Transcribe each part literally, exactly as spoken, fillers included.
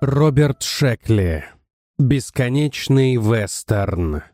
Роберт Шекли. Бесконечный вестерн.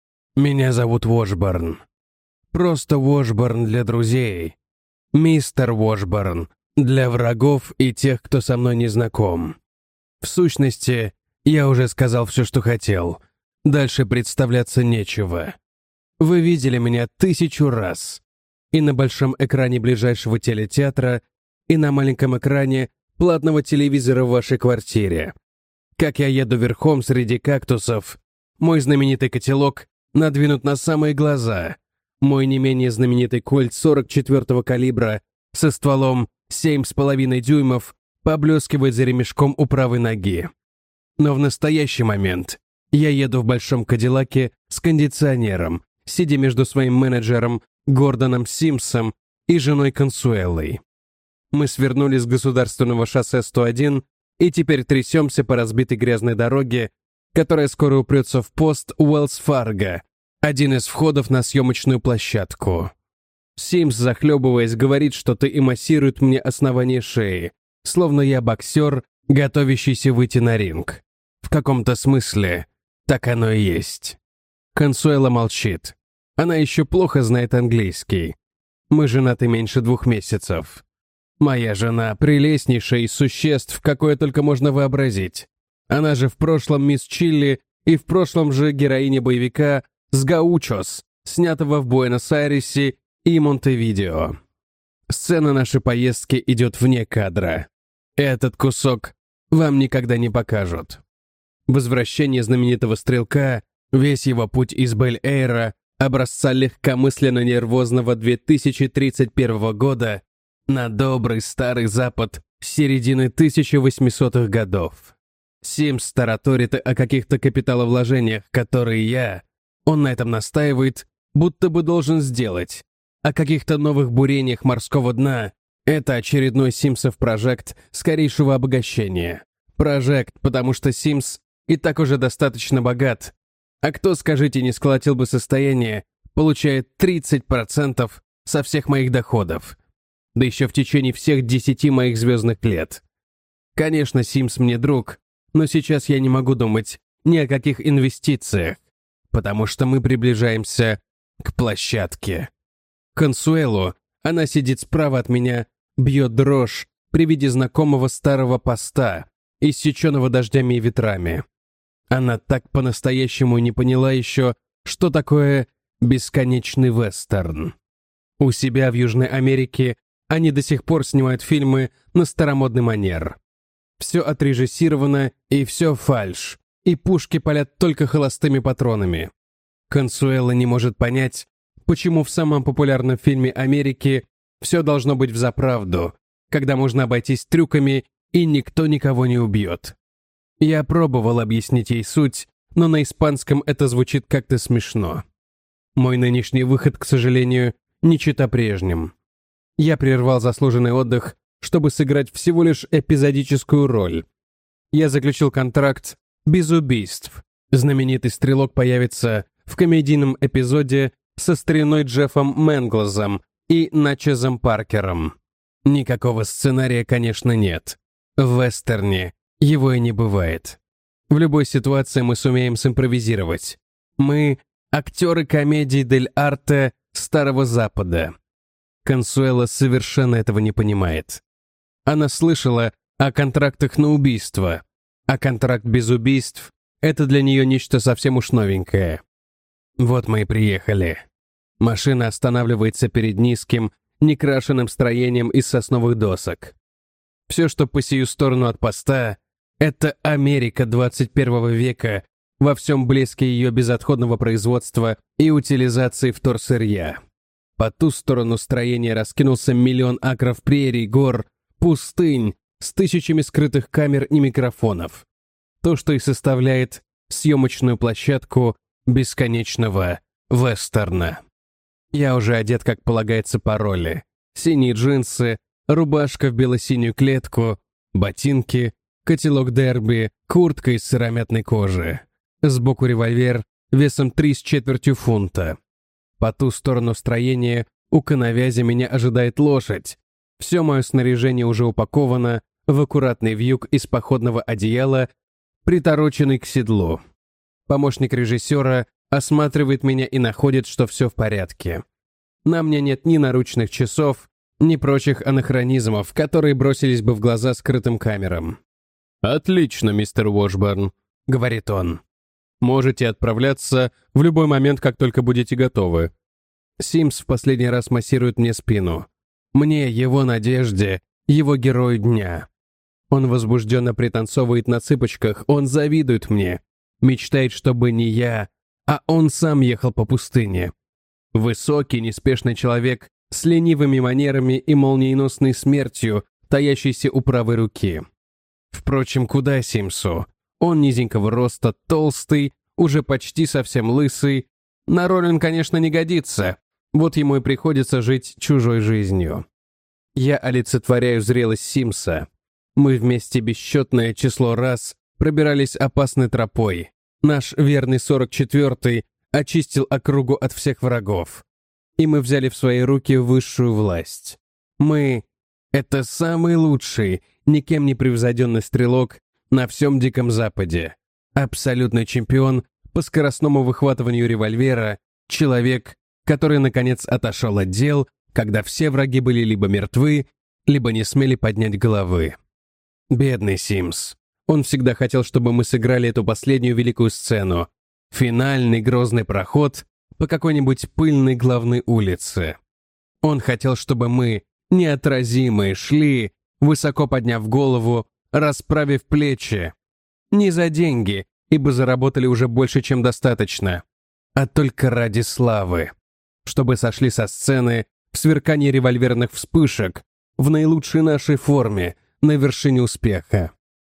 Меня зовут Уошборн. Просто Уошборн для друзей. Мистер Уошборн для врагов и тех, кто со мной не знаком. В сущности, я уже сказал все, что хотел. Дальше представляться нечего. Вы видели меня тысячу раз. И на большом экране ближайшего телетеатра, и на маленьком экране платного телевизора в вашей квартире. Как я еду верхом среди кактусов, мой знаменитый котелок надвинут на самые глаза, мой не менее знаменитый кольт сорок четвёртого калибра со стволом семь с половиной дюймов поблескивает за ремешком у правой ноги. Но в настоящий момент я еду в большом кадиллаке с кондиционером, сидя между своим менеджером Гордоном Симмсом и женой Консуэлой. Мы свернули с государственного шоссе сто один и теперь трясемся по разбитой грязной дороге, которая скоро упрется в пост Уэллс-Фарго, один из входов на съемочную площадку. Симмс, захлебываясь, говорит что-то и массирует мне основание шеи, словно я боксер, готовящийся выйти на ринг. В каком-то смысле так оно и есть. Консуэла молчит. Она еще плохо знает английский. Мы женаты меньше двух месяцев. Моя жена — прелестнейшая из существ, какое только можно вообразить. Она же в прошлом мисс Чилли и в прошлом же героиня боевика «С Гаучос», снятого в Буэнос-Айресе и Монтевидео. Сцена нашей поездки идет вне кадра. Этот кусок вам никогда не покажут. Возвращение знаменитого стрелка, весь его путь из Бель-Эйра, образца легкомысленно-нервозного две тысячи тридцать первого года, на добрый старый Запад середины тысяча восьмисотых годов. Симмс тараторит о каких-то капиталовложениях, которые я, он на этом настаивает, будто бы должен сделать, о каких-то новых бурениях морского дна. Это очередной Симмсов прожект скорейшего обогащения. Прожект, потому что Симмс и так уже достаточно богат. А кто, скажите, не сколотил бы состояние, получает тридцать процентов со всех моих доходов. Да еще в течение всех десяти моих звездных лет. Конечно, Симмс мне друг, но сейчас я не могу думать ни о каких инвестициях, потому что мы приближаемся к площадке. Консуэлу, она сидит справа от меня, бьет дрожь при виде знакомого старого поста, иссеченного дождями и ветрами. Она так по-настоящему не поняла еще, что такое бесконечный вестерн. У себя в Южной Америке они до сих пор снимают фильмы на старомодный манер. Все отрежиссировано и все фальшь, и пушки палят только холостыми патронами. Консуэла не может понять, почему в самом популярном фильме Америки все должно быть взаправду, когда можно обойтись трюками и никто никого не убьет. Я пробовал объяснить ей суть, но на испанском это звучит как-то смешно. Мой нынешний выход, к сожалению, не чета прежним. Я прервал заслуженный отдых, чтобы сыграть всего лишь эпизодическую роль. Я заключил контракт без убийств. Знаменитый стрелок появится в комедийном эпизоде со стариной Джеффом Менглзом и Начезом Паркером. Никакого сценария, конечно, нет. В вестерне его и не бывает. В любой ситуации мы сумеем симпровизировать. Мы — актеры комедии дель арте Старого Запада. Консуэла совершенно этого не понимает. Она слышала о контрактах на убийство, а контракт без убийств — это для нее нечто совсем уж новенькое. Вот мы и приехали. Машина останавливается перед низким, некрашенным строением из сосновых досок. Все, что по сию сторону от поста, это Америка двадцать первого века во всем блеске ее безотходного производства и утилизации вторсырья. По ту сторону строения раскинулся миллион акров прерий, гор, пустынь с тысячами скрытых камер и микрофонов. То, что и составляет съемочную площадку бесконечного вестерна. Я уже одет, как полагается по роли. Синие джинсы, рубашка в бело-синюю клетку, ботинки, котелок дерби, куртка из сыромятной кожи. Сбоку револьвер весом три с четвертью фунта. По ту сторону строения у коновязи меня ожидает лошадь. Все мое снаряжение уже упаковано, в аккуратный вьюг из походного одеяла, притороченный к седлу. Помощник режиссера осматривает меня и находит, что все в порядке. На мне нет ни наручных часов, ни прочих анахронизмов, которые бросились бы в глаза скрытым камерам. «Отлично, мистер Уошборн», — говорит он. «Можете отправляться в любой момент, как только будете готовы». Симс в последний раз массирует мне спину. Мне, его надежде, его герою дня. Он возбужденно пританцовывает на цыпочках, он завидует мне. Мечтает, чтобы не я, а он сам ехал по пустыне. Высокий, неспешный человек с ленивыми манерами и молниеносной смертью, таящейся у правой руки. Впрочем, куда Симсу? Он низенького роста, толстый, уже почти совсем лысый. На роль он, конечно, не годится. Вот ему и приходится жить чужой жизнью. Я олицетворяю зрелость Симса. Мы вместе бесчетное число раз пробирались опасной тропой. Наш верный сорок четвёртый очистил округу от всех врагов. И мы взяли в свои руки высшую власть. Мы — это самый лучший, никем не превзойденный стрелок на всем Диком Западе. Абсолютный чемпион по скоростному выхватыванию револьвера, человек, который, наконец, отошел от дел, когда все враги были либо мертвы, либо не смели поднять головы. Бедный Симс. Он всегда хотел, чтобы мы сыграли эту последнюю великую сцену. Финальный грозный проход по какой-нибудь пыльной главной улице. Он хотел, чтобы мы, неотразимые, шли, высоко подняв голову, расправив плечи. Не за деньги, ибо заработали уже больше, чем достаточно, а только ради славы. Чтобы сошли со сцены в сверкании револьверных вспышек, в наилучшей нашей форме, на вершине успеха.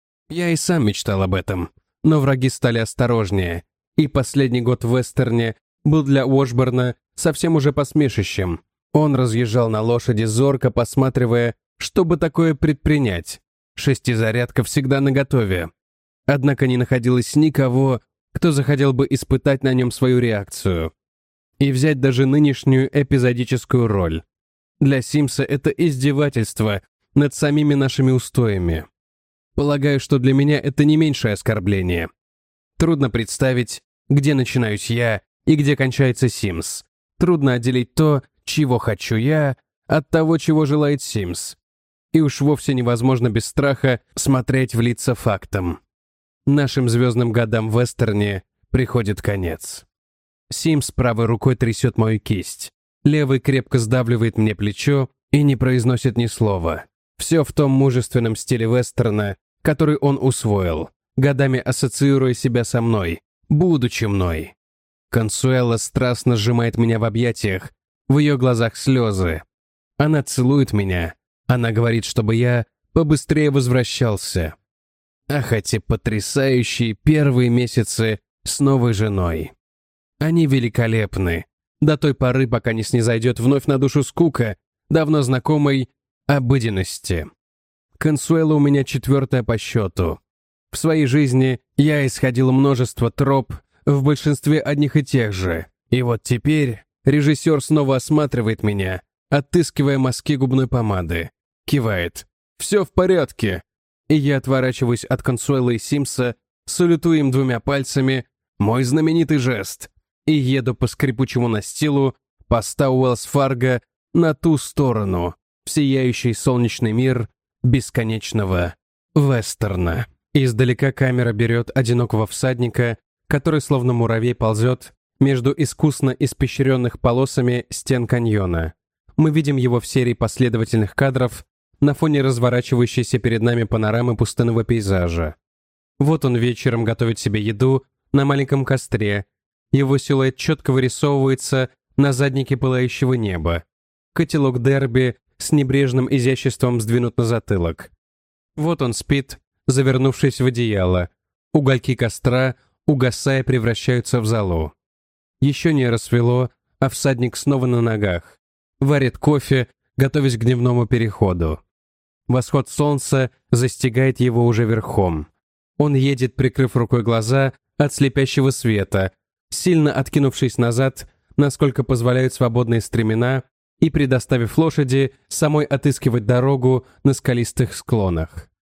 Я и сам мечтал об этом, но враги стали осторожнее, и последний год в вестерне был для Уошборна совсем уже посмешищем. Он разъезжал на лошади, зорко посматривая, чтобы такое предпринять. Шестизарядка всегда наготове. Однако не находилось никого, кто захотел бы испытать на нем свою реакцию. И взять даже нынешнюю эпизодическую роль. Для Симса это издевательство над самими нашими устоями. Полагаю, что для меня это не меньшее оскорбление. Трудно представить, где начинаюсь я и где кончается Симс. Трудно отделить то, чего хочу я, от того, чего желает Симс. И уж вовсе невозможно без страха смотреть в лица фактам. Нашим звездным годам в вестерне приходит конец. Симс правой рукой трясет мою кисть. Левый крепко сдавливает мне плечо и не произносит ни слова. Все в том мужественном стиле вестерна, который он усвоил, годами ассоциируя себя со мной, будучи мной. Консуэла страстно сжимает меня в объятиях, в ее глазах слезы. Она целует меня, она говорит, чтобы я побыстрее возвращался. Ах, эти потрясающие первые месяцы с новой женой. Они великолепны, до той поры, пока не снизойдет вновь на душу скука, давно знакомой обыденности. Консуэла у меня четвертая по счету. В своей жизни я исходил множество троп, в большинстве одних и тех же. И вот теперь режиссер снова осматривает меня, отыскивая мазки губной помады. Кивает. «Все в порядке». И я отворачиваюсь от Консуэлы и Симса, салютую им двумя пальцами, мой знаменитый жест, и еду по скрипучему настилу поста Уэллс-Фарго на ту сторону, в сияющий солнечный мир бесконечного вестерна. Издалека камера берет одинокого всадника, который словно муравей ползет между искусно испещренных полосами стен каньона. Мы видим его в серии последовательных кадров на фоне разворачивающейся перед нами панорамы пустынного пейзажа. Вот он вечером готовит себе еду на маленьком костре. Его силуэт четко вырисовывается на заднике пылающего неба. Котелок Дерби с небрежным изяществом сдвинут на затылок. Вот он спит, завернувшись в одеяло. Угольки костра, угасая, превращаются в золу. Еще не рассвело, а всадник снова на ногах. Варит кофе, готовясь к дневному переходу. Восход солнца застигает его уже верхом. Он едет, прикрыв рукой глаза от слепящего света, сильно откинувшись назад, насколько позволяют свободные стремена, и предоставив лошади самой отыскивать дорогу на скалистых склонах.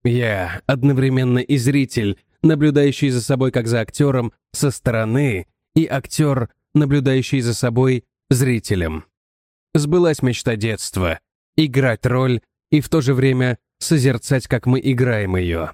Я одновременно и зритель, наблюдающий за собой как за актером со стороны, и актер, наблюдающий за собой зрителем. Сбылась мечта детства — играть роль и в то же время созерцать, как мы играем ее.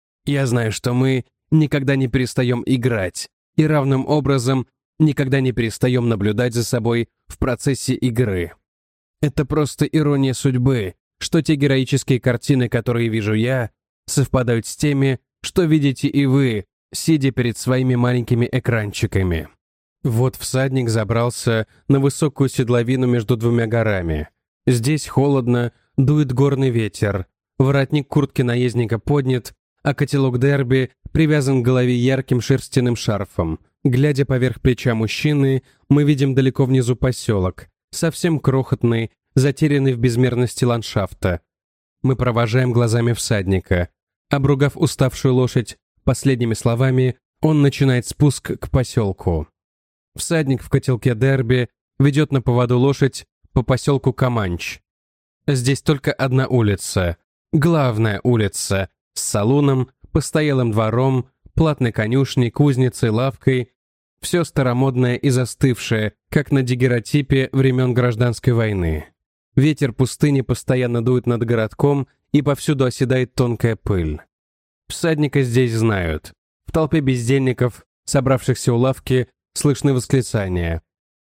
Я знаю, что мы никогда не перестаем играть, и равным образом никогда не перестаем наблюдать за собой в процессе игры. Это просто ирония судьбы, что те героические картины, которые вижу я, совпадают с теми, что видите и вы, сидя перед своими маленькими экранчиками. Вот всадник забрался на высокую седловину между двумя горами. Здесь холодно, дует горный ветер, воротник куртки наездника поднят, а котелок Дерби привязан к голове ярким шерстяным шарфом. Глядя поверх плеча мужчины, мы видим далеко внизу поселок, совсем крохотный, затерянный в безмерности ландшафта. Мы провожаем глазами всадника. Обругав уставшую лошадь последними словами, он начинает спуск к поселку. Всадник в котелке Дерби ведет на поводу лошадь по поселку Каманч. Здесь только одна улица, главная улица, с салуном, постоялым двором, платной конюшней, кузницей, лавкой. Все старомодное и застывшее, как на дагерротипе времен Гражданской войны. Ветер пустыни постоянно дует над городком, и повсюду оседает тонкая пыль. Всадника здесь знают. В толпе бездельников, собравшихся у лавки, слышны восклицания.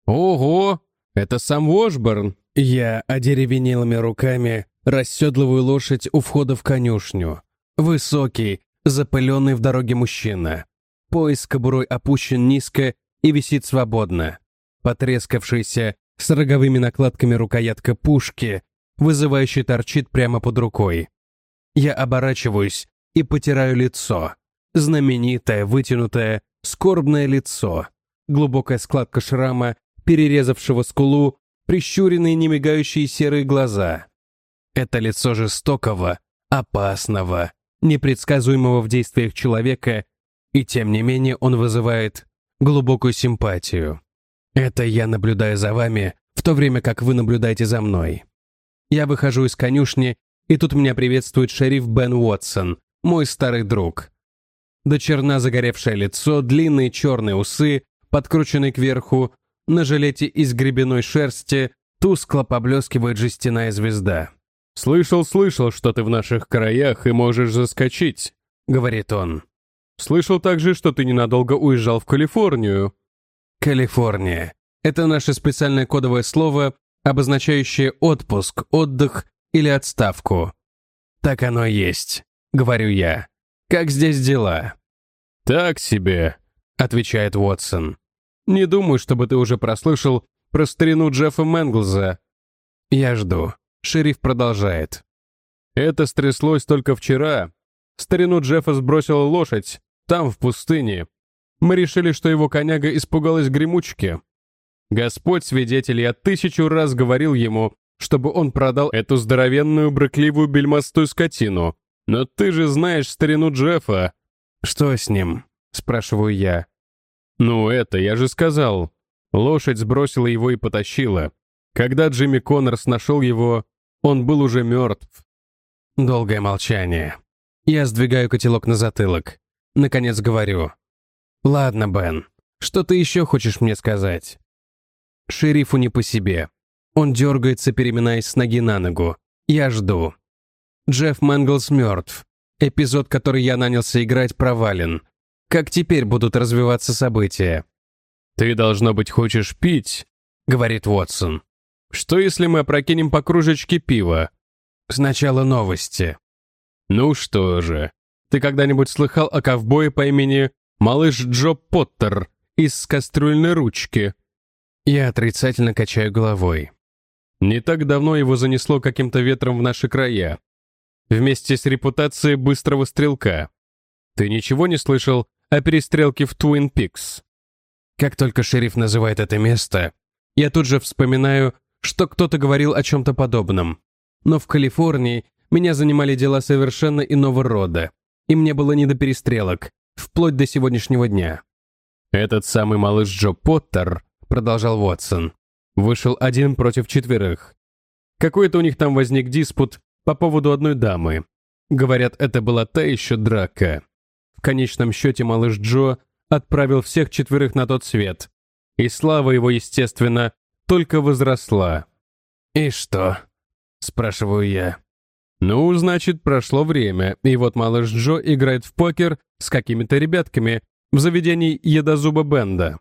«Ого! Это сам Вошборн!» Я одеревенелыми руками расседлываю лошадь у входа в конюшню. Высокий, запыленный в дороге мужчина. Пояс с кобурой опущен низко и висит свободно. Потрескавшаяся с роговыми накладками рукоятка пушки, вызывающе торчит прямо под рукой. Я оборачиваюсь и потираю лицо. Знаменитое, вытянутое, скорбное лицо. Глубокая складка шрама, перерезавшего скулу, прищуренные немигающие серые глаза. Это лицо жестокого, опасного, непредсказуемого в действиях человека, и тем не менее он вызывает глубокую симпатию. Это я наблюдаю за вами, в то время как вы наблюдаете за мной. Я выхожу из конюшни, и тут меня приветствует шериф Бен Уотсон, мой старый друг. До черна загоревшее лицо, длинные черные усы, подкрученные кверху, на жилете из гребеной шерсти тускло поблескивает жестяная звезда. «Слышал, слышал, что ты в наших краях и можешь заскочить», — говорит он. «Слышал также, что ты ненадолго уезжал в Калифорнию». Калифорния — это наше специальное кодовое слово, обозначающее отпуск, отдых или отставку. «Так оно и есть», — говорю я. «Как здесь дела?» «Так себе», — отвечает Уотсон. «Не думаю, чтобы ты уже прослышал про старину Джеффа Мэнглза». Я жду. Шериф продолжает. «Это стряслось только вчера. Старину Джеффа сбросила лошадь, там, в пустыне. Мы решили, что его коняга испугалась гремучки. Господь свидетель, я тысячу раз говорил ему, чтобы он продал эту здоровенную брыкливую бельмастую скотину. Но ты же знаешь старину Джеффа». «Что с ним?» — спрашиваю я. «Ну это, я же сказал. Лошадь сбросила его и потащила. Когда Джимми Коннорс нашел его, он был уже мертв». Долгое молчание. Я сдвигаю котелок на затылок. Наконец говорю. «Ладно, Бен, что ты еще хочешь мне сказать?» Шерифу не по себе. Он дергается, переминаясь с ноги на ногу. Я жду. Джефф Мэнглз мертв. Эпизод, который я нанялся играть, провален. Как теперь будут развиваться события? «Ты, должно быть, хочешь пить?» — говорит Уотсон. «Что, если мы опрокинем по кружечке пива?» «Сначала новости». «Ну что же, ты когда-нибудь слыхал о ковбое по имени Малыш Джо Поттер из кастрюльной ручки?» Я отрицательно качаю головой. Не так давно его занесло каким-то ветром в наши края. Вместе с репутацией быстрого стрелка. Ты ничего не слышал о перестрелке в Твин Пикс? Как только шериф называет это место, я тут же вспоминаю, что кто-то говорил о чем-то подобном. Но в Калифорнии меня занимали дела совершенно иного рода, и мне было не до перестрелок, вплоть до сегодняшнего дня. «Этот самый малыш Джо Поттер», — продолжал Уотсон, — вышел один против четверых. Какой-то у них там возник диспут по поводу одной дамы. Говорят, это была та еще драка. В конечном счете малыш Джо отправил всех четверых на тот свет. И слава его, естественно, только возросла. «И что?» — спрашиваю я. Ну, значит, прошло время, и вот малыш Джо играет в покер с какими-то ребятками в заведении Едозуба Бенда.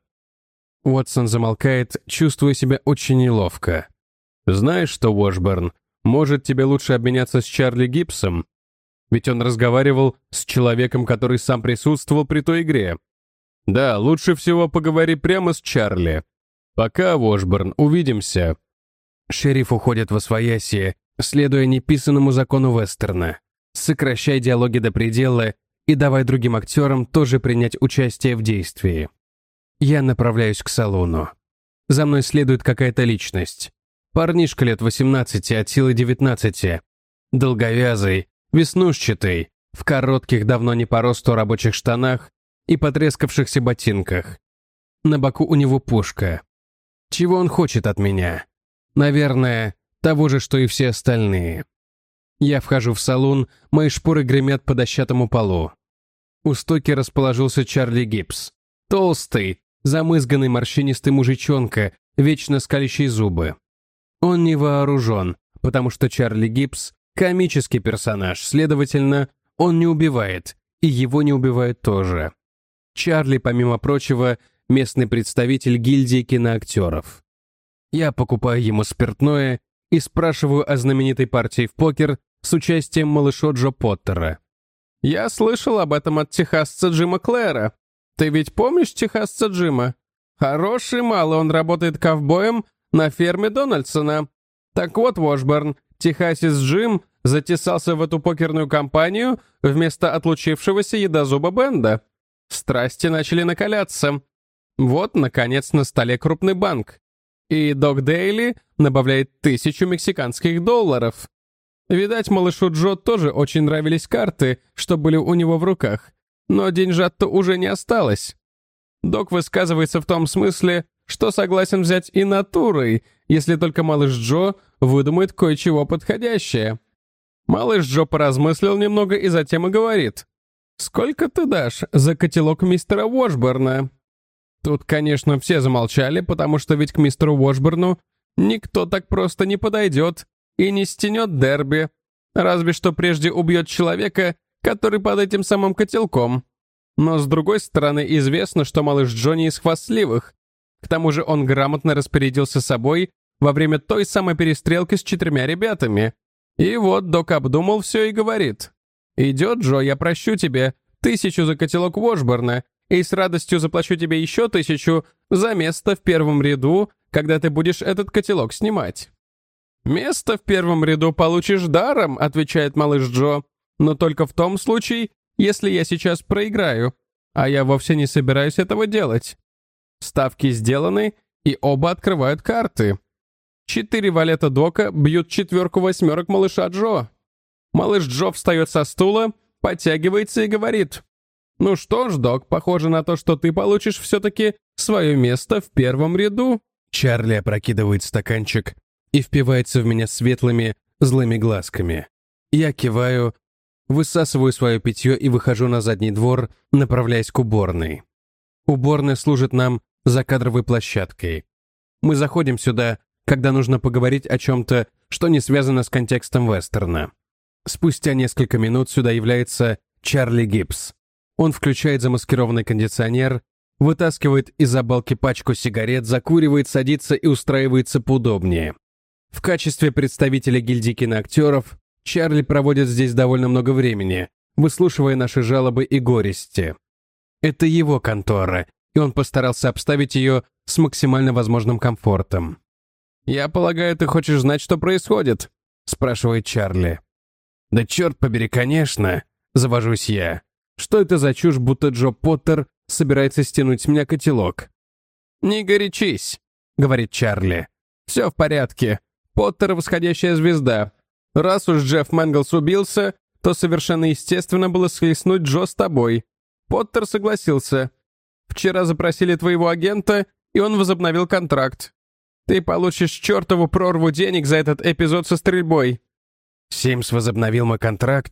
Уотсон замолкает, чувствуя себя очень неловко. «Знаешь что, Уошборн, может, тебе лучше обменяться с Чарли Гибсом? Ведь он разговаривал с человеком, который сам присутствовал при той игре. Да, лучше всего поговори прямо с Чарли. Пока, Уошборн, увидимся». Шериф уходит восвояси, следуя неписанному закону вестерна. Сокращай диалоги до предела и давай другим актерам тоже принять участие в действии. Я направляюсь к салону. За мной следует какая-то личность. Парнишка лет восемнадцати, от силы девятнадцати. Долговязый, веснушчатый, в коротких, давно не по росту рабочих штанах и потрескавшихся ботинках. На боку у него пушка. Чего он хочет от меня? Наверное, того же, что и все остальные. Я вхожу в салон, мои шпоры гремят по дощатому полу. У стойки расположился Чарли Гибс. Толстый, замызганный морщинистый мужичонка, вечно скалящий зубы. Он не вооружен, потому что Чарли Гибс — комический персонаж, следовательно, он не убивает, и его не убивают тоже. Чарли, помимо прочего, местный представитель гильдии киноактеров. Я покупаю ему спиртное и спрашиваю о знаменитой партии в покер с участием малыша Джо Поттера. «Я слышал об этом от техасца Джима Клэра. Ты ведь помнишь техасца Джима? Хороший малый, он работает ковбоем на ферме Дональдсона. Так вот, Уошборн, техасец Джим затесался в эту покерную компанию вместо отлучившегося Едозуба Бенда. Страсти начали накаляться. Вот, наконец, на столе крупный банк. И Док Дейли набавляет тысячу мексиканских долларов. Видать, малышу Джо тоже очень нравились карты, что были у него в руках, но деньжат-то уже не осталось. Док высказывается в том смысле, что согласен взять и натурой, если только малыш Джо выдумает кое-чего подходящее. Малыш Джо поразмыслил немного и затем и говорит: «Сколько ты дашь за котелок мистера Уошборна?» Тут, конечно, все замолчали, потому что ведь к мистеру Уошборну никто так просто не подойдет и не стянет дерби, разве что прежде убьет человека, который под этим самым котелком. Но с другой стороны, известно, что малыш Джо не из хвастливых. К тому же он грамотно распорядился собой во время той самой перестрелки с четырьмя ребятами. И вот Док обдумал все и говорит: «Идет, Джо, я прощу тебе тысячу за котелок Уошборна и с радостью заплачу тебе еще тысячу за место в первом ряду, когда ты будешь этот котелок снимать». «Место в первом ряду получишь даром», — отвечает малыш Джо, «но только в том случае, если я сейчас проиграю, а я вовсе не собираюсь этого делать». Ставки сделаны, и оба открывают карты. Четыре валета Дока бьют четверку восьмерок малыша Джо. Малыш Джо встает со стула, подтягивается и говорит: «Ну что ж, Док, похоже на то, что ты получишь все-таки свое место в первом ряду». Чарли опрокидывает стаканчик и впивается в меня светлыми, злыми глазками. Я киваю, высасываю свое питье и выхожу на задний двор, направляясь к уборной. Уборная служит нам закадровой площадкой. Мы заходим сюда, когда нужно поговорить о чем-то, что не связано с контекстом вестерна. Спустя несколько минут сюда является Чарли Гибс. Он включает замаскированный кондиционер, вытаскивает из-за балки пачку сигарет, закуривает, садится и устраивается поудобнее. В качестве представителя гильдии киноактеров Чарли проводит здесь довольно много времени, выслушивая наши жалобы и горести. Это его контора, и он постарался обставить ее с максимально возможным комфортом. «Я полагаю, ты хочешь знать, что происходит?» — спрашивает Чарли. «Да черт побери, конечно!» — завожусь я. «Что это за чушь, будто Джо Поттер собирается стянуть с меня котелок?» «Не горячись», — говорит Чарли. «Все в порядке. Поттер — восходящая звезда. Раз уж Джефф Мэнглс убился, то совершенно естественно было схлестнуть Джо с тобой. Поттер согласился. Вчера запросили твоего агента, и он возобновил контракт. Ты получишь чертову прорву денег за этот эпизод со стрельбой». «Симс возобновил мой контракт?»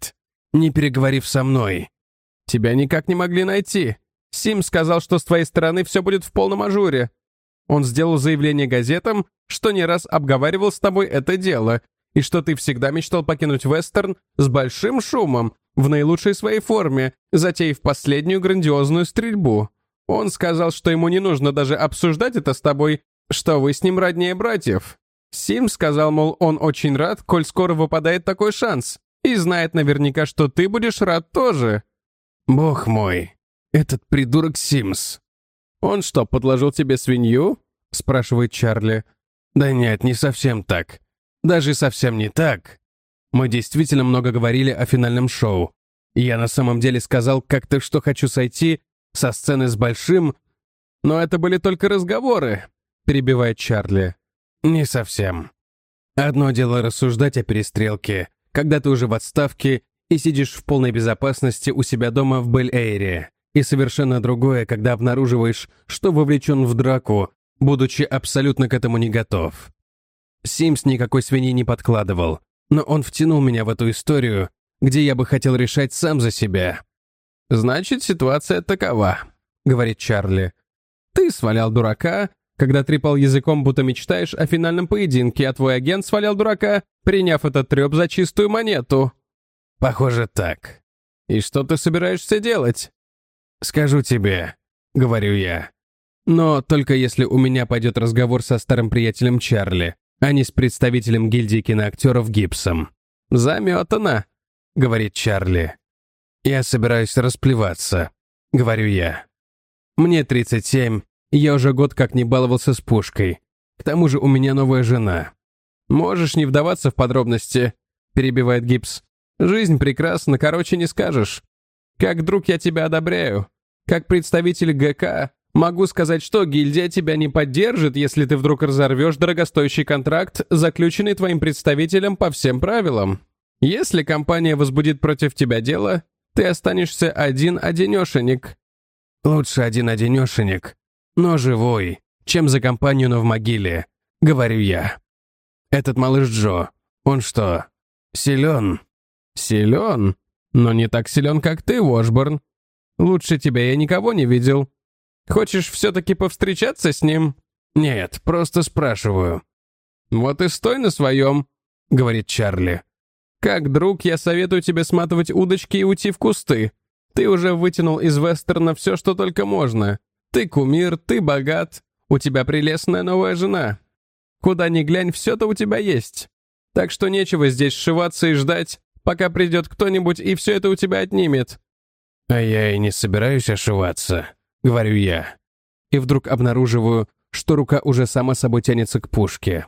не переговорив со мной. Тебя никак не могли найти. Симс сказал, что с твоей стороны все будет в полном ажуре. Он сделал заявление газетам, что не раз обговаривал с тобой это дело, и что ты всегда мечтал покинуть Вестерн с большим шумом, в наилучшей своей форме, затеяв последнюю грандиозную стрельбу. Он сказал, что ему не нужно даже обсуждать это с тобой, что вы с ним роднее братьев. Симс сказал, мол, он очень рад, коль скоро выпадает такой шанс, и знает наверняка, что ты будешь рад тоже. Бог мой, этот придурок Симс. Он что, подложил тебе свинью? Спрашивает Чарли. Да нет, не совсем так. Даже совсем не так. Мы действительно много говорили о финальном шоу. Я на самом деле сказал как-то, что хочу сойти со сцены с Большим, но это были только разговоры, перебивает Чарли. Не совсем. Одно дело рассуждать о перестрелке, когда ты уже в отставке и сидишь в полной безопасности у себя дома в Бель-Эйре, и совершенно другое, когда обнаруживаешь, что вовлечен в драку, будучи абсолютно к этому не готов. Симс никакой свиньи не подкладывал, но он втянул меня в эту историю, где я бы хотел решать сам за себя. «Значит, ситуация такова», — говорит Чарли. «Ты свалял дурака, когда трепал языком, будто мечтаешь о финальном поединке, а твой агент свалял дурака, приняв этот треп за чистую монету». «Похоже, так. И что ты собираешься делать?» «Скажу тебе», — говорю я. «Но только если у меня пойдет разговор со старым приятелем Чарли, а не с представителем гильдии киноактеров Гибсом». «Заметано», — говорит Чарли. «Я собираюсь расплеваться», — говорю я. «Мне тридцать семь, и я уже год как не баловался с пушкой. К тому же у меня новая жена». «Можешь не вдаваться в подробности», — перебивает Гибс. «Жизнь прекрасна, короче не скажешь. Как друг я тебя одобряю. Как представитель ГК могу сказать, что гильдия тебя не поддержит, если ты вдруг разорвешь дорогостоящий контракт, заключенный твоим представителем по всем правилам. Если компания возбудит против тебя дело, ты останешься один-одинешенек». «Лучше один-одинешенек, но живой, чем за компанию, но в могиле», — говорю я. «Этот малыш Джо, он что, силен?» «Силен? Но не так силен, как ты, Уошборн. Лучше тебя я никого не видел. Хочешь все-таки повстречаться с ним?» «Нет, просто спрашиваю». «Вот и стой на своем», — говорит Чарли. «Как друг, я советую тебе сматывать удочки и уйти в кусты. Ты уже вытянул из вестерна все, что только можно. Ты кумир, ты богат, у тебя прелестная новая жена. Куда ни глянь, все-то у тебя есть. Так что нечего здесь сшиваться и ждать, пока придет кто-нибудь и все это у тебя отнимет». «А я и не собираюсь ошиваться», — говорю я. И вдруг обнаруживаю, что рука уже сама собой тянется к пушке.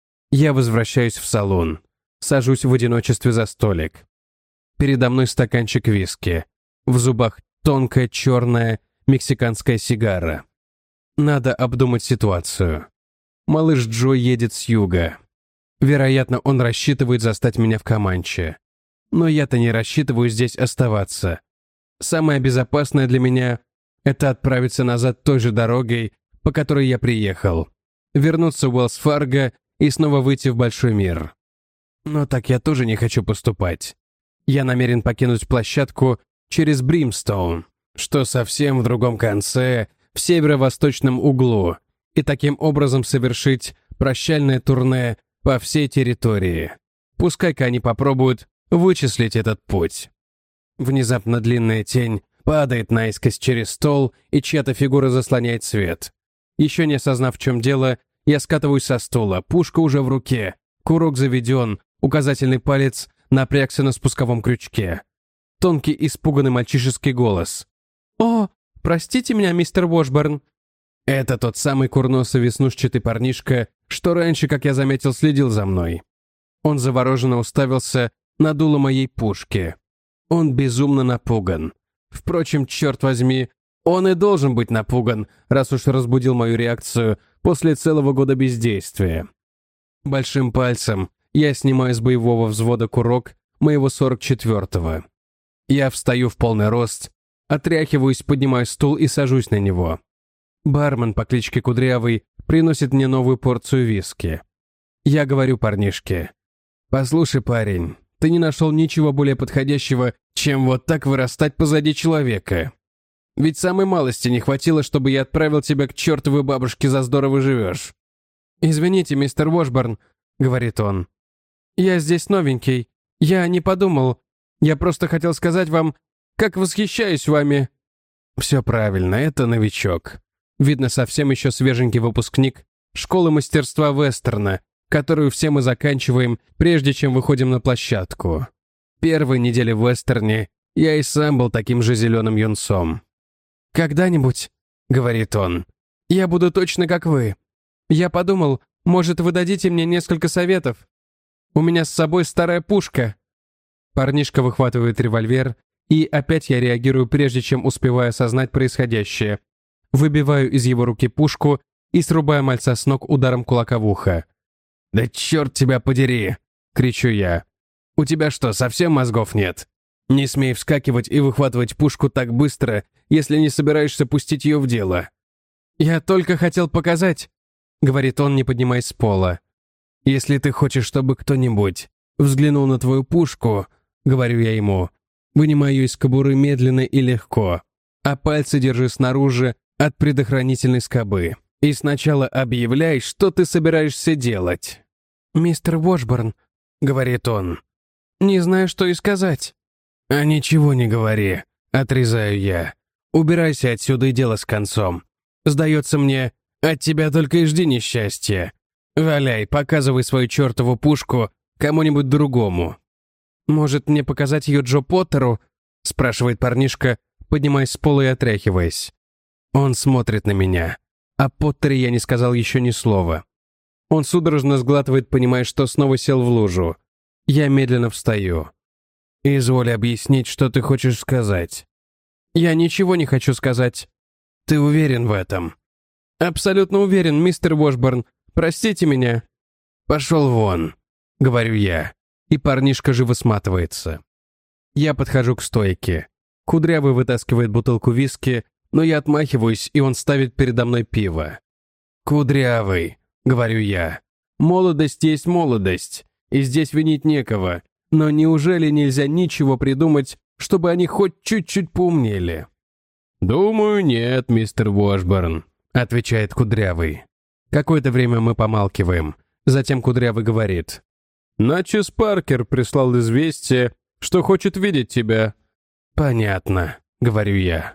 Я возвращаюсь в салон, сажусь в одиночестве за столик. Передо мной стаканчик виски. В зубах тонкая черная мексиканская сигара. Надо обдумать ситуацию. Малыш Джо едет с юга. Вероятно, он рассчитывает застать меня в Команче. Но я-то не рассчитываю здесь оставаться. Самое безопасное для меня — это отправиться назад той же дорогой, по которой я приехал. Вернуться в Уэллс-Фарго и снова выйти в большой мир. Но так я тоже не хочу поступать. Я намерен покинуть площадку через Бримстоун, что совсем в другом конце, в северо-восточном углу, и таким образом совершить прощальное турне по всей территории. Пускай-ка они попробуют вычислить этот путь. Внезапно длинная тень падает наискось через стол, и чья-то фигура заслоняет свет. Еще не осознав, в чем дело, я скатываюсь со стула, пушка уже в руке, курок заведен, указательный палец напрягся на спусковом крючке. Тонкий, испуганный мальчишеский голос. «О, простите меня, мистер Уошборн». Это тот самый курносый веснушчатый парнишка, что раньше, как я заметил, следил за мной. Он завороженно уставился на дуло моей пушки. Он безумно напуган. Впрочем, черт возьми, он и должен быть напуган, раз уж разбудил мою реакцию после целого года бездействия. Большим пальцем я снимаю с боевого взвода курок моего сорок четвёртого. Я встаю в полный рост, отряхиваюсь, поднимаю стул и сажусь на него. Бармен по кличке Кудрявый приносит мне новую порцию виски. Я говорю парнишке: «Послушай, парень, ты не нашел ничего более подходящего, чем вот так вырастать позади человека. Ведь самой малости не хватило, чтобы я отправил тебя к чертовой бабушке за здорово живешь. «Извините, мистер Уошборн», — говорит он. «Я здесь новенький. Я не подумал. Я просто хотел сказать вам, как восхищаюсь вами». Все правильно, это новичок. Видно, совсем еще свеженький выпускник школы мастерства вестерна, которую все мы заканчиваем, прежде чем выходим на площадку. Первой недели в вестерне я и сам был таким же зеленым юнцом. «Когда-нибудь», — говорит он, — «я буду точно как вы. Я подумал, может, вы дадите мне несколько советов. У меня с собой старая пушка». Парнишка выхватывает револьвер, и опять я реагирую, прежде чем успеваю осознать происходящее. Выбиваю из его руки пушку и срубаю мальца с ног ударом кулака в ухо. «Да черт тебя подери!» — кричу я. «У тебя что, совсем мозгов нет? Не смей вскакивать и выхватывать пушку так быстро, если не собираешься пустить ее в дело». «Я только хотел показать», — говорит он, не поднимаясь с пола. «Если ты хочешь, чтобы кто-нибудь взглянул на твою пушку», — говорю я ему, — «вынимай ее из кобуры медленно и легко, а пальцы держи снаружи от предохранительной скобы. И сначала объявляй, что ты собираешься делать». «Мистер Уошборн», — говорит он, — «не знаю, что и сказать». «А ничего не говори», — отрезаю я. «Убирайся отсюда и дело с концом. Сдается мне, от тебя только и жди несчастья. Валяй, показывай свою чертову пушку кому-нибудь другому». «Может, мне показать ее Джо Поттеру?» — спрашивает парнишка, поднимаясь с пола и отряхиваясь. Он смотрит на меня. О Поттере я не сказал еще ни слова. Он судорожно сглатывает, понимая, что снова сел в лужу. Я медленно встаю. «Изволь объяснить, что ты хочешь сказать». «Я ничего не хочу сказать». «Ты уверен в этом?» «Абсолютно уверен, мистер Уошборн. Простите меня». «Пошел вон», — говорю я, и парнишка живо сматывается. Я подхожу к стойке. Кудрявый вытаскивает бутылку виски, но я отмахиваюсь, и он ставит передо мной пиво. «Кудрявый», — говорю я, — «молодость есть молодость, и здесь винить некого, но неужели нельзя ничего придумать, чтобы они хоть чуть-чуть поумнели?» «Думаю, нет, мистер Уошборн», — отвечает Кудрявый. Какое-то время мы помалкиваем, затем Кудрявый говорит: «Начес Паркер прислал известие, что хочет видеть тебя». «Понятно», — говорю я.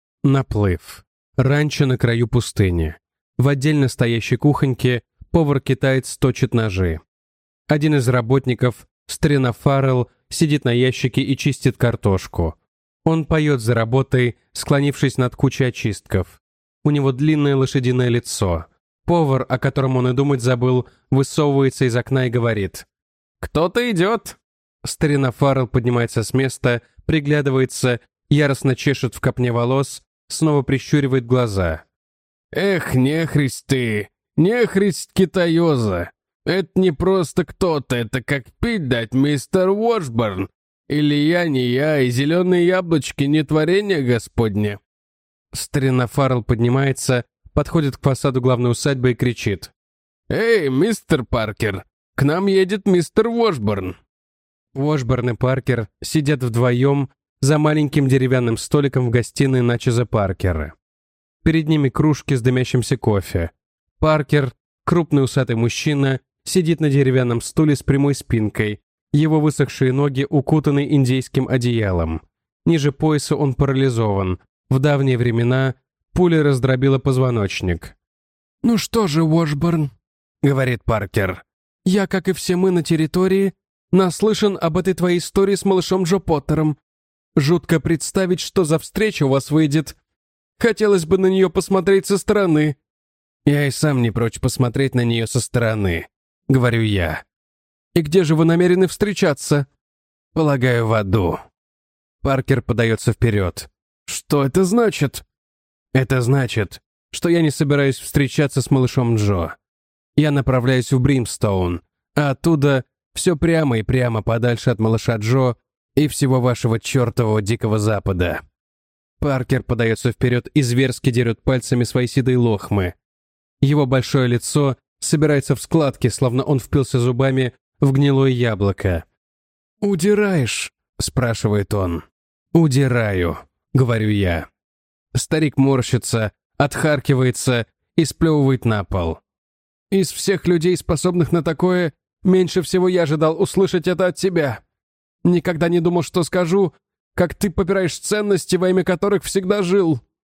Наплыв. Ранчо на краю пустыни. В отдельно стоящей кухоньке повар-китаец точит ножи. Один из работников, старина Фаррелл, сидит на ящике и чистит картошку. Он поет за работой, склонившись над кучей очистков. У него длинное лошадиное лицо. Повар, о котором он и думать забыл, высовывается из окна и говорит: «Кто-то идет!» Старина Фаррелл поднимается с места, приглядывается, яростно чешет в копне волос, снова прищуривает глаза. «Эх, нехрист ты! Нехрист китаёза! Это не просто кто-то, это как пить дать, мистер Уошборн! Или я не я, и зеленые яблочки не творение Господне!» Старина Фаррелл поднимается, подходит к фасаду главной усадьбы и кричит: «Эй, мистер Паркер, к нам едет мистер Уошборн!» Уошборн и Паркер сидят вдвоем за маленьким деревянным столиком в гостиной Начеса Паркера. Перед ними кружки с дымящимся кофе. Паркер, крупный усатый мужчина, сидит на деревянном стуле с прямой спинкой, его высохшие ноги укутаны индейским одеялом. Ниже пояса он парализован. В давние времена пуля раздробила позвоночник. «Ну что же, Уошборн», — говорит Паркер, — «я, как и все мы на территории, наслышан об этой твоей истории с малышом Джо Поттером. Жутко представить, что за встреча у вас выйдет. Хотелось бы на нее посмотреть со стороны». «Я и сам не прочь посмотреть на нее со стороны», — говорю я. «И где же вы намерены встречаться?» «Полагаю, в аду». Паркер подается вперед. «Что это значит?» «Это значит, что я не собираюсь встречаться с малышом Джо. Я направляюсь в Бримстоун, а оттуда все прямо и прямо подальше от малыша Джо и всего вашего чертового Дикого Запада». Паркер подается вперед и зверски дерет пальцами свои седые лохмы. Его большое лицо собирается в складки, словно он впился зубами в гнилое яблоко. «Удираешь?» — спрашивает он. «Удираю», — говорю я. Старик морщится, отхаркивается и сплевывает на пол. «Из всех людей, способных на такое, меньше всего я ожидал услышать это от тебя. Никогда не думал, что скажу, как ты попираешь ценности, во имя которых всегда жил».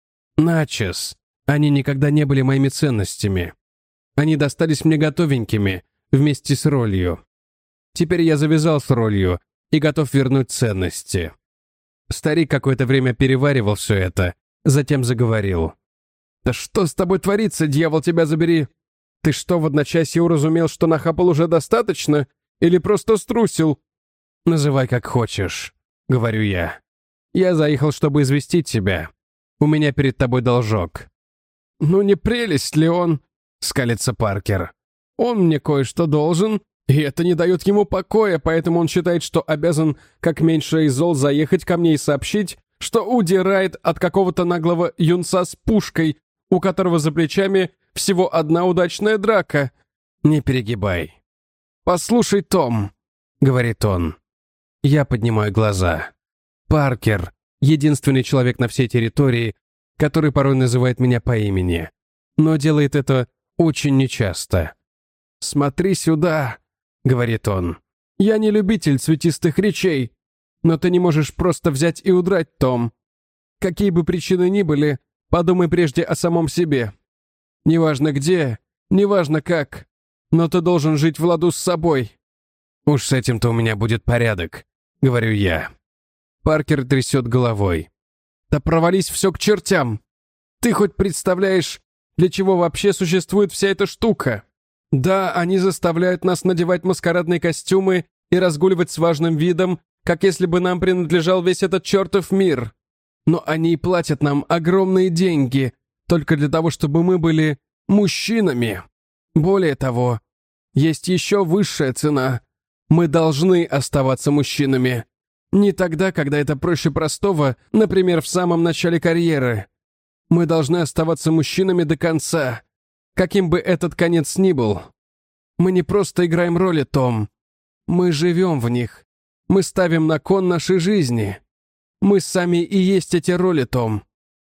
Начес. Они никогда не были моими ценностями. Они достались мне готовенькими, вместе с ролью. Теперь я завязал с ролью и готов вернуть ценности. Старик какое-то время переваривал все это, затем заговорил. «Да что с тобой творится, дьявол тебя забери? Ты что, в одночасье уразумел, что нахапал уже достаточно? Или просто струсил?» «Называй как хочешь», — говорю я. «Я заехал, чтобы известить тебя. У меня перед тобой должок». «Ну не прелесть ли он?» — скалится Паркер. «Он мне кое-что должен, и это не дает ему покоя, поэтому он считает, что обязан как меньше из зол заехать ко мне и сообщить, что удирает от какого-то наглого юнца с пушкой, у которого за плечами всего одна удачная драка. Не перегибай». «Послушай, Том», — говорит он. Я поднимаю глаза. Паркер — единственный человек на всей территории, который порой называет меня по имени, но делает это очень нечасто. «Смотри сюда», — говорит он. «Я не любитель цветистых речей, но ты не можешь просто взять и удрать, Том. Какие бы причины ни были, подумай прежде о самом себе. Неважно где, неважно как, но ты должен жить в ладу с собой». «Уж с этим-то у меня будет порядок», — говорю я. Паркер трясет головой. «Да провались все к чертям! Ты хоть представляешь, для чего вообще существует вся эта штука? Да, они заставляют нас надевать маскарадные костюмы и разгуливать с важным видом, как если бы нам принадлежал весь этот чертов мир. Но они и платят нам огромные деньги, только для того, чтобы мы были мужчинами. Более того, есть еще высшая цена. Мы должны оставаться мужчинами. Не тогда, когда это проще простого, например, в самом начале карьеры. Мы должны оставаться мужчинами до конца, каким бы этот конец ни был. Мы не просто играем роли, Том. Мы живем в них. Мы ставим на кон нашей жизни. Мы сами и есть эти роли, Том.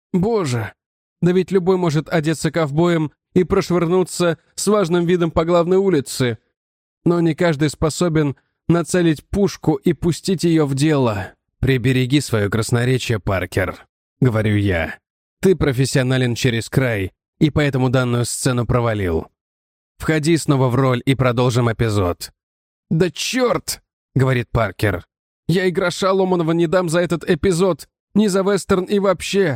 Боже, да ведь любой может одеться ковбоем и прошвырнуться с важным видом по главной улице. Но не каждый способен нацелить пушку и пустить ее в дело. «Прибереги свое красноречие, Паркер», — говорю я. «Ты профессионален через край, и поэтому данную сцену провалил. Входи снова в роль и продолжим эпизод». «Да черт!» — говорит Паркер. «Я и гроша ломаного не дам за этот эпизод, ни за вестерн и вообще.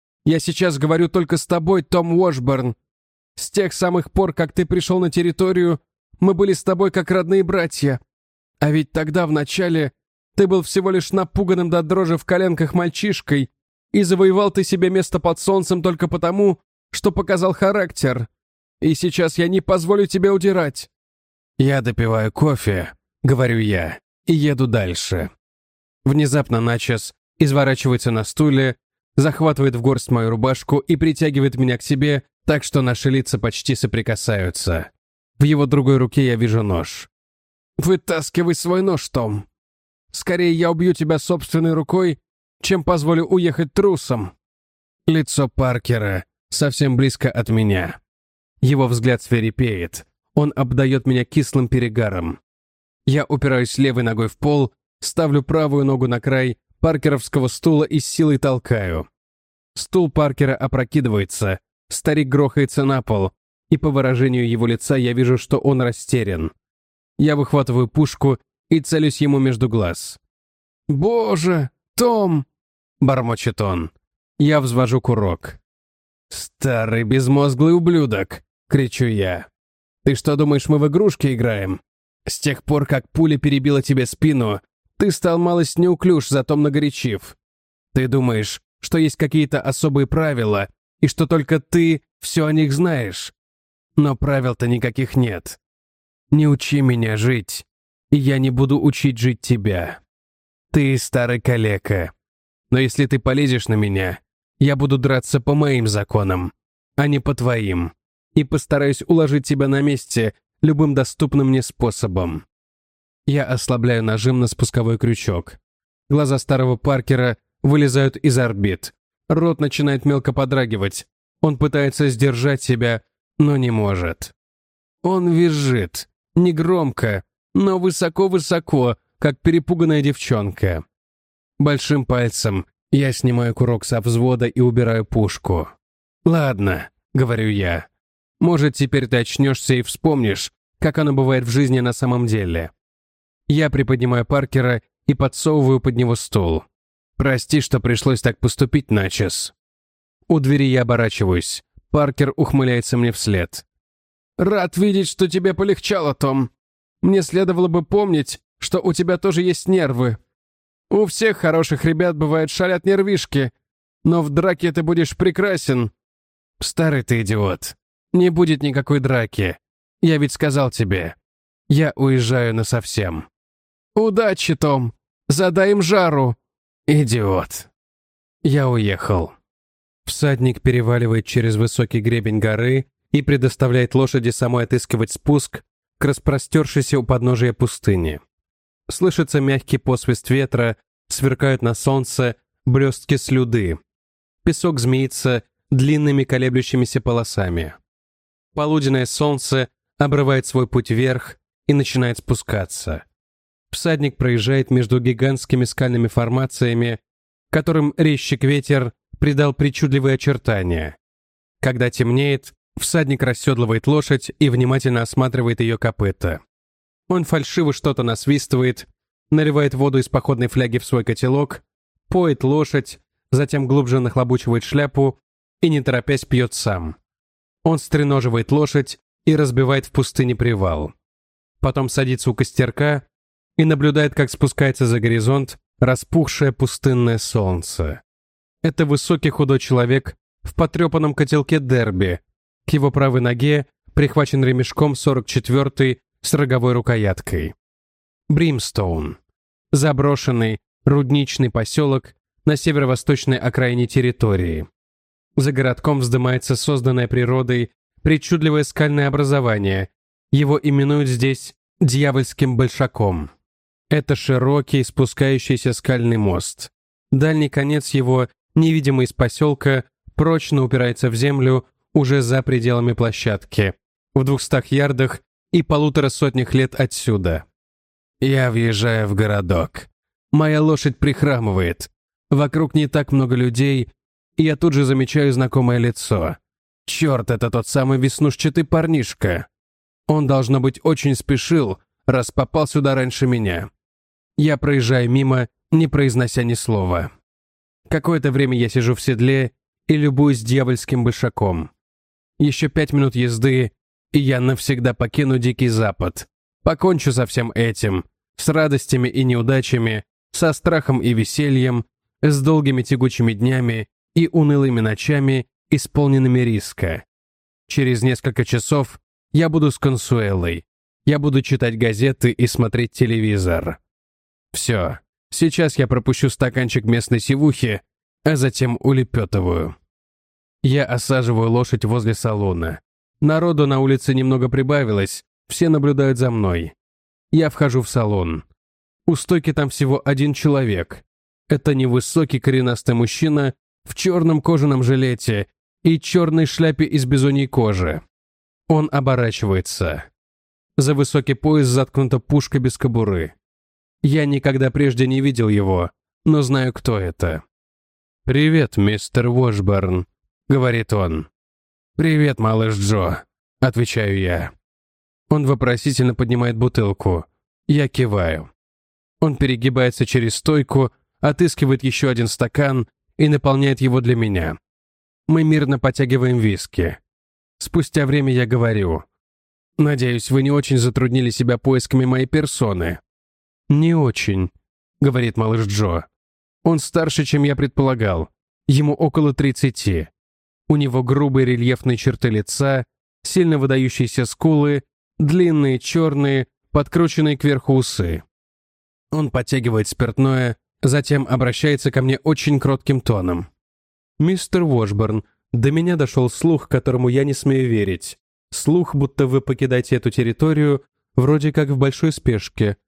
Я сейчас говорю только с тобой, Том Уошборн. С тех самых пор, как ты пришел на территорию, мы были с тобой как родные братья. А ведь тогда, вначале, ты был всего лишь напуганным до дрожи в коленках мальчишкой, и завоевал ты себе место под солнцем только потому, что показал характер. И сейчас я не позволю тебе удирать». «Я допиваю кофе», — говорю я, и еду дальше. Внезапно Начес изворачивается на стуле, захватывает в горсть мою рубашку и притягивает меня к себе, так что наши лица почти соприкасаются. В его другой руке я вижу нож. «Вытаскивай свой нож, Том. Скорее я убью тебя собственной рукой, чем позволю уехать трусом». Лицо Паркера совсем близко от меня. Его взгляд свирепеет. Он обдает меня кислым перегаром. Я упираюсь левой ногой в пол, ставлю правую ногу на край паркеровского стула и с силой толкаю. Стул Паркера опрокидывается, старик грохается на пол, и по выражению его лица я вижу, что он растерян. Я выхватываю пушку и целюсь ему между глаз. «Боже, Том!» — бормочет он. Я взвожу курок. «Старый безмозглый ублюдок!» — кричу я. «Ты что, думаешь, мы в игрушки играем? С тех пор, как пуля перебила тебе спину, ты стал малость неуклюж, зато многоречив. Ты думаешь, что есть какие-то особые правила, и что только ты все о них знаешь. Но правил-то никаких нет. Не учи меня жить, и я не буду учить жить тебя. Ты старый калека. Но если ты полезешь на меня, я буду драться по моим законам, а не по твоим, и постараюсь уложить тебя на месте любым доступным мне способом. Я ослабляю нажим на спусковой крючок. Глаза старого Паркера вылезают из орбит. Рот начинает мелко подрагивать. Он пытается сдержать себя, но не может. Он визжит. Негромко, но высоко-высоко, как перепуганная девчонка. Большим пальцем я снимаю курок со взвода и убираю пушку. «Ладно», — говорю я. «Может, теперь ты очнешься и вспомнишь, как оно бывает в жизни на самом деле». Я приподнимаю Паркера и подсовываю под него стул. «Прости, что пришлось так поступить, Начес». У двери я оборачиваюсь. Паркер ухмыляется мне вслед. «Рад видеть, что тебе полегчало, Том. Мне следовало бы помнить, что у тебя тоже есть нервы. У всех хороших ребят бывает шалят нервишки, но в драке ты будешь прекрасен». «Старый ты идиот. Не будет никакой драки. Я ведь сказал тебе. Я уезжаю насовсем». «Удачи, Том. Задай им жару». «Идиот». Я уехал. Всадник переваливает через высокий гребень горы и предоставляет лошади самой отыскивать спуск к распростершейся у подножия пустыни. Слышится мягкий посвист ветра, сверкают на солнце блестки слюды. Песок змеится длинными колеблющимися полосами. Полуденное солнце обрывает свой путь вверх и начинает спускаться. Всадник проезжает между гигантскими скальными формациями, которым резчик ветер придал причудливые очертания. Когда темнеет, всадник расседлывает лошадь и внимательно осматривает ее копыта. Он фальшиво что-то насвистывает, наливает воду из походной фляги в свой котелок, поет лошадь, затем глубже нахлобучивает шляпу и, не торопясь, пьет сам. Он стреноживает лошадь и разбивает в пустыне привал. Потом садится у костерка и наблюдает, как спускается за горизонт распухшее пустынное солнце. Это высокий худой человек в потрепанном котелке Дерби. К его правой ноге прихвачен ремешком сорок четвёртый с роговой рукояткой. Бримстоун. Заброшенный рудничный поселок на северо-восточной окраине территории. За городком вздымается созданное природой причудливое скальное образование. Его именуют здесь Дьявольским большаком. Это широкий спускающийся скальный мост. Дальний конец его, невидимый из поселка, прочно упирается в землю уже за пределами площадки, в двухстах ярдах и полутора сотнях лет отсюда. Я въезжаю в городок. Моя лошадь прихрамывает. Вокруг не так много людей, и я тут же замечаю знакомое лицо. Черт, это тот самый веснушчатый парнишка. Он, должно быть, очень спешил, раз попал сюда раньше меня. Я проезжаю мимо, не произнося ни слова. Какое-то время я сижу в седле и любуюсь дьявольским большаком. Еще пять минут езды, и я навсегда покину Дикий Запад. Покончу со всем этим, с радостями и неудачами, со страхом и весельем, с долгими тягучими днями и унылыми ночами, исполненными риска. Через несколько часов я буду с Консуэлой. Я буду читать газеты и смотреть телевизор. Все. Сейчас я пропущу стаканчик местной сивухи, а затем улепетываю. Я осаживаю лошадь возле салона. Народу на улице немного прибавилось, все наблюдают за мной. Я вхожу в салон. У стойки там всего один человек. Это невысокий коренастый мужчина в черном кожаном жилете и черной шляпе из бизоньей кожи. Он оборачивается. За высокий пояс заткнута пушка без кобуры. Я никогда прежде не видел его, но знаю, кто это. «Привет, мистер Уошборн», — говорит он. «Привет, малыш Джо», — отвечаю я. Он вопросительно поднимает бутылку. Я киваю. Он перегибается через стойку, отыскивает еще один стакан и наполняет его для меня. Мы мирно потягиваем виски. Спустя время я говорю: «Надеюсь, вы не очень затруднили себя поисками моей персоны». «Не очень», — говорит малыш Джо. «Он старше, чем я предполагал. Ему около тридцати. У него грубые рельефные черты лица, сильно выдающиеся скулы, длинные, черные, подкрученные кверху усы. Он подтягивает спиртное, затем обращается ко мне очень кротким тоном. «Мистер Уошборн, до меня дошел слух, которому я не смею верить. Слух, будто вы покидаете эту территорию вроде как в большой спешке.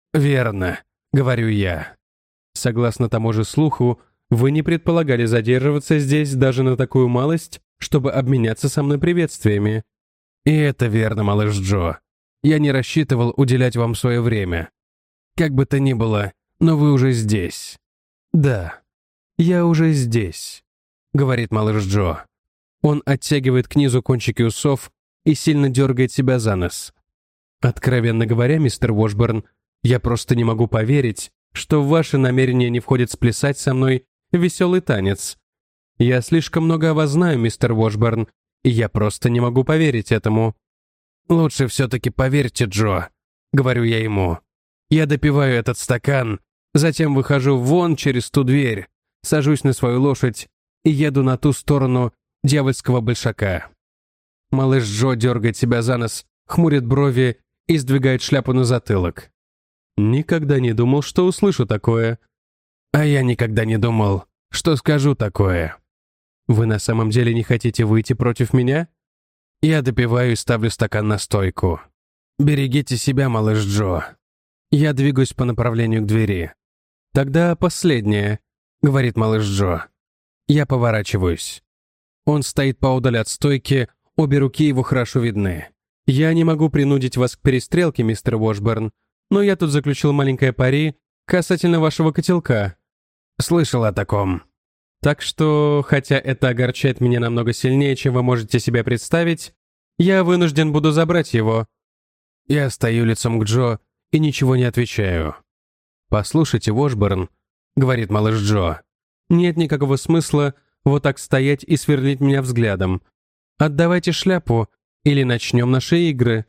«Верно», — говорю я. Согласно тому же слуху, вы не предполагали задерживаться здесь даже на такую малость, чтобы обменяться со мной приветствиями. И это верно, малыш Джо. Я не рассчитывал уделять вам свое время. Как бы то ни было, но вы уже здесь. Да, я уже здесь, говорит малыш Джо. Он оттягивает к низу кончики усов и сильно дергает себя за нос. Откровенно говоря, мистер Уошборн, я просто не могу поверить, что в ваши намерения не входит сплясать со мной веселый танец. Я слишком много о вас знаю, мистер Уошборн, и я просто не могу поверить этому. Лучше все-таки поверьте, Джо, говорю я ему. Я допиваю этот стакан, затем выхожу вон через ту дверь, сажусь на свою лошадь и еду на ту сторону дьявольского большака. Малыш Джо дергает себя за нос, хмурит брови и сдвигает шляпу на затылок. Никогда не думал, что услышу такое. А я никогда не думал, что скажу такое. Вы на самом деле не хотите выйти против меня? Я допиваю и ставлю стакан на стойку. Берегите себя, малыш Джо. Я двигаюсь по направлению к двери. Тогда последнее, говорит малыш Джо. Я поворачиваюсь. Он стоит поодаль от стойки, обе руки его хорошо видны. Я не могу принудить вас к перестрелке, мистер Уошборн, но я тут заключил маленькое пари касательно вашего котелка. Слышал о таком. Так что, хотя это огорчает меня намного сильнее, чем вы можете себе представить, я вынужден буду забрать его. Я стою лицом к Джо и ничего не отвечаю. «Послушайте, Уошборн», — говорит малыш Джо, — «нет никакого смысла вот так стоять и сверлить меня взглядом. Отдавайте шляпу, или начнем наши игры».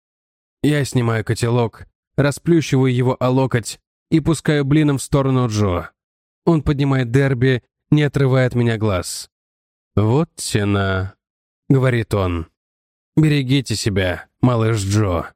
Я снимаю котелок, расплющиваю его о локоть и пускаю блином в сторону Джо. Он поднимает дерби, не отрывая от меня глаз. «Вот тена», — говорит он. «Берегите себя, малыш Джо».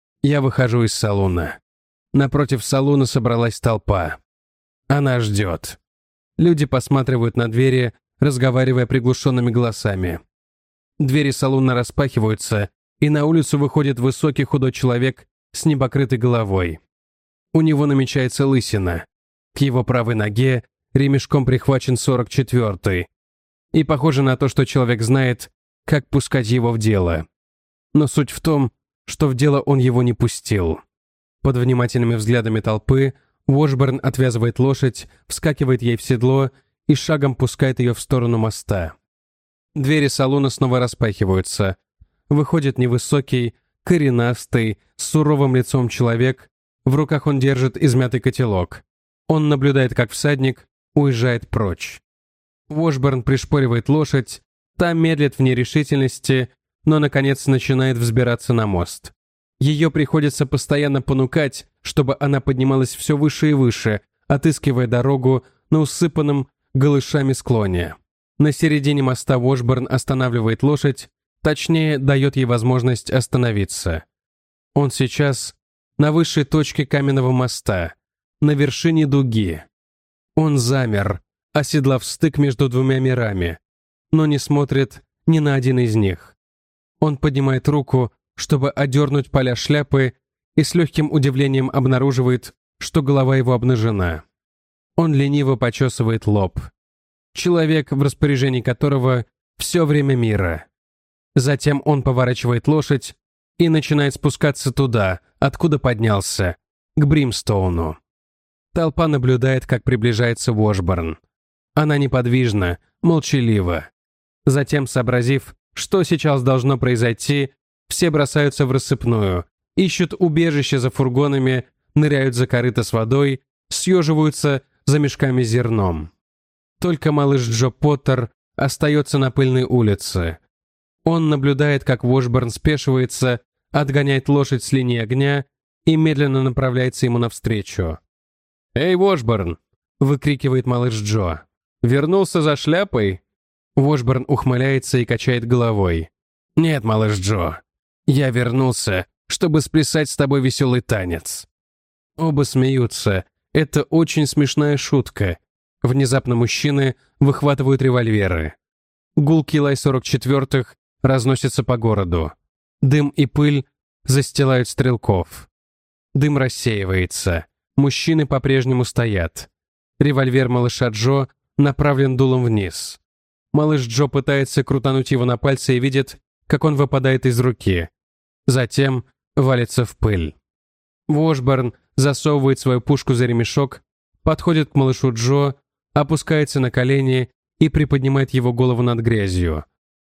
Я выхожу из салуна. Напротив салуна собралась толпа. Она ждет. Люди посматривают на двери, разговаривая приглушенными голосами. Двери салуна распахиваются, и на улицу выходит высокий худой человек с непокрытой головой. У него намечается лысина. К его правой ноге ремешком прихвачен сорок четвёртый. И похоже на то, что человек знает, как пускать его в дело. Но суть в том, что в дело он его не пустил. Под внимательными взглядами толпы Уошборн отвязывает лошадь, вскакивает ей в седло и шагом пускает ее в сторону моста. Двери салона снова распахиваются. Выходит невысокий, коренастый, с суровым лицом человек. В руках он держит измятый котелок. Он наблюдает, как всадник уезжает прочь. Уошборн пришпоривает лошадь, та медлит в нерешительности, но, наконец, начинает взбираться на мост. Ее приходится постоянно понукать, чтобы она поднималась все выше и выше, отыскивая дорогу на усыпанном голышами склоне. На середине моста Уошборн останавливает лошадь, точнее, дает ей возможность остановиться. Он сейчас на высшей точке каменного моста, на вершине дуги. Он замер, оседлав стык между двумя мирами, но не смотрит ни на один из них. Он поднимает руку, чтобы одернуть поля шляпы, и с легким удивлением обнаруживает, что голова его обнажена. Он лениво почесывает лоб. Человек, в распоряжении которого все время мира. Затем он поворачивает лошадь и начинает спускаться туда, откуда поднялся, к Бримстоуну. Толпа наблюдает, как приближается Уошборн. Она неподвижна, молчалива. Затем, сообразив, что сейчас должно произойти, все бросаются в рассыпную, ищут убежище за фургонами, ныряют за корыто с водой, съеживаются за мешками с зерном. Только малыш Джо Поттер остается на пыльной улице. Он наблюдает, как Уошборн спешивается, отгоняет лошадь с линии огня и медленно направляется ему навстречу. «Эй, Уошборн!» — выкрикивает малыш Джо. «Вернулся за шляпой?» Уошборн ухмыляется и качает головой. «Нет, малыш Джо, я вернулся, чтобы сплясать с тобой веселый танец». Оба смеются. Это очень смешная шутка. Внезапно мужчины выхватывают револьверы. Гулкий лай сорок четвёртых разносится по городу. Дым и пыль застилают стрелков. Дым рассеивается. Мужчины по-прежнему стоят. Револьвер малыша Джо направлен дулом вниз. Малыш Джо пытается крутануть его на пальце и видит, как он выпадает из руки. Затем валится в пыль. Вошборн засовывает свою пушку за ремешок, подходит к малышу Джо, опускается на колени и приподнимает его голову над грязью.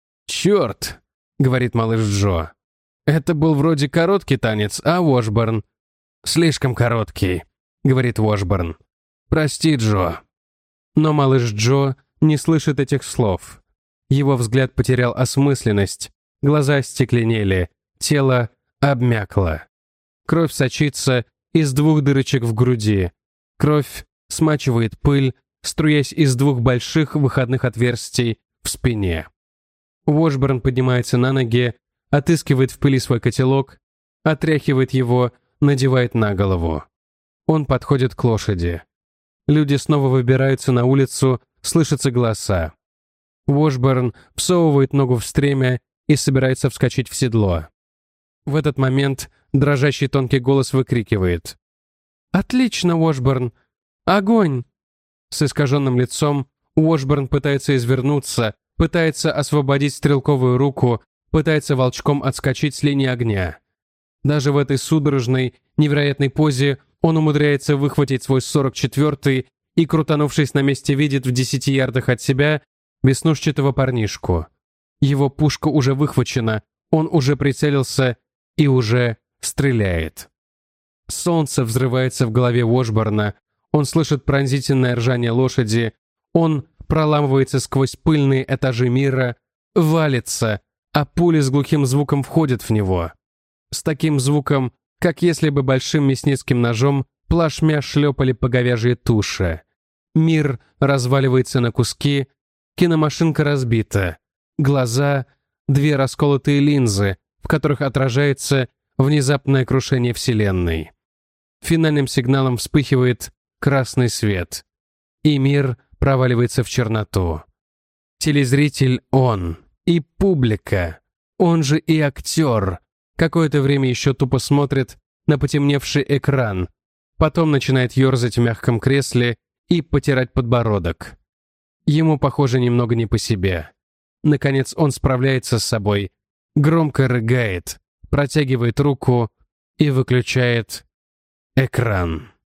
«Черт!» — говорит малыш Джо. «Это был вроде короткий танец, а, Вошборн?» «Слишком короткий», — говорит Вошборн. «Прости, Джо». Но малыш Джо не слышит этих слов. Его взгляд потерял осмысленность, глаза остекленели, тело обмякло. Кровь сочится из двух дырочек в груди. Кровь смачивает пыль, струясь из двух больших выходных отверстий в спине. Вошборн поднимается на ноги, отыскивает в пыли свой котелок, отряхивает его, надевает на голову. Он подходит к лошади. Люди снова выбираются на улицу, слышатся голоса. Вошборн всовывает ногу в стремя и собирается вскочить в седло. В этот момент дрожащий тонкий голос выкрикивает: «Отлично, Вошборн! Огонь!» С искаженным лицом Вошборн пытается извернуться, пытается освободить стрелковую руку, пытается волчком отскочить с линии огня. Даже в этой судорожной, невероятной позе он умудряется выхватить свой сорок четвёртый и, крутанувшись на месте, видит в десяти ярдах от себя веснушчатого парнишку. Его пушка уже выхвачена, он уже прицелился и уже стреляет. Солнце взрывается в голове Вошборна, он слышит пронзительное ржание лошади, он проламывается сквозь пыльные этажи мира, валится, а пули с глухим звуком входят в него. С таким звуком, как если бы большим мясницким ножом плашмя шлепали по говяжьей туше. Мир разваливается на куски, киномашинка разбита, глаза — две расколотые линзы, в которых отражается внезапное крушение Вселенной. Финальным сигналом вспыхивает красный свет, и мир проваливается в черноту. Телезритель он, и публика, он же и актер, какое-то время еще тупо смотрит на потемневший экран, потом начинает ерзать в мягком кресле и потирать подбородок. Ему, похоже, немного не по себе. Наконец он справляется с собой, громко рыгает, протягивает руку и выключает экран.